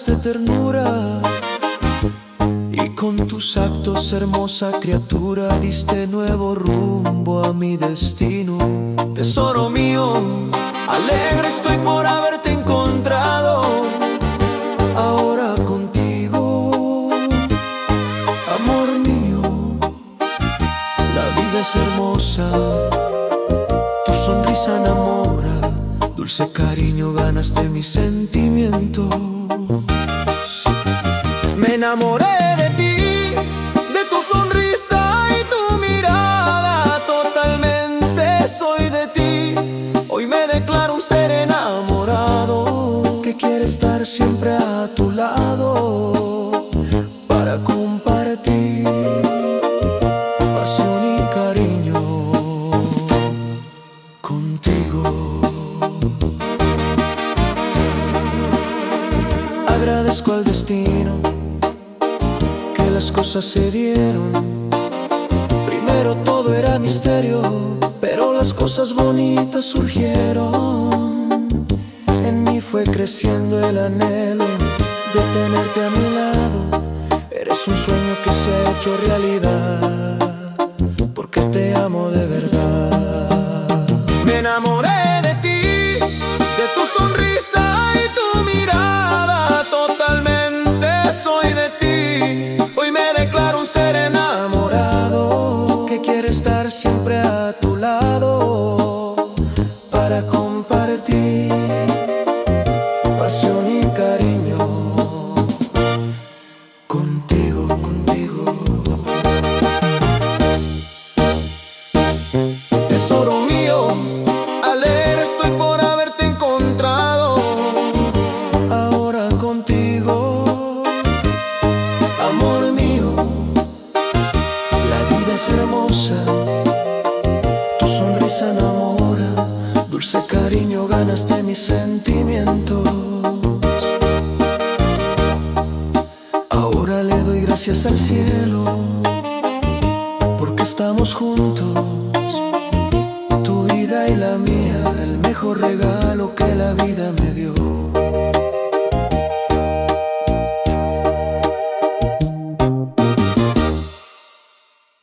de ternura y con tus actos, hermosa criatura, diste nuevo rumbo a mi destino. Tesoro mío, alegre estoy por haberte encontrado. Ahora contigo, amor mío, la vida es hermosa, tu sonrisa enamora, dulce cariño ganaste mi sentimiento. Me enamoré de ti, de tu sonrisa y tu mirada, totalmente soy de ti. Hoy me declaro un ser enamorado que quiere estar siempre a tu lado para compartir pasión y cariño contigo. Agradezco al destino que las cosas se dieron. Primero todo era misterio, pero las cosas bonitas surgieron. En mí fue creciendo el anhelo de tenerte a mi lado. Eres un sueño que se ha hecho realidad, porque te amo de verdad. Me enamoré de ti, de tu sonrisa y tu mirada, totalmente soy de ti. Hoy me declaro un ser enamorado que quiere estar siempre a tu lado para compartir pasión y cariño contigo, contigo. Tesoro mío, alegre estoy por haberte encontrado. Ahora contigo, amor mío, la vida es hermosa, tu sonrisa enamora, dulce cariño ganaste mis sentimientos. Ahora le doy gracias al cielo porque estamos juntos, tu vida y la mía, el mejor regalo que la vida me dio.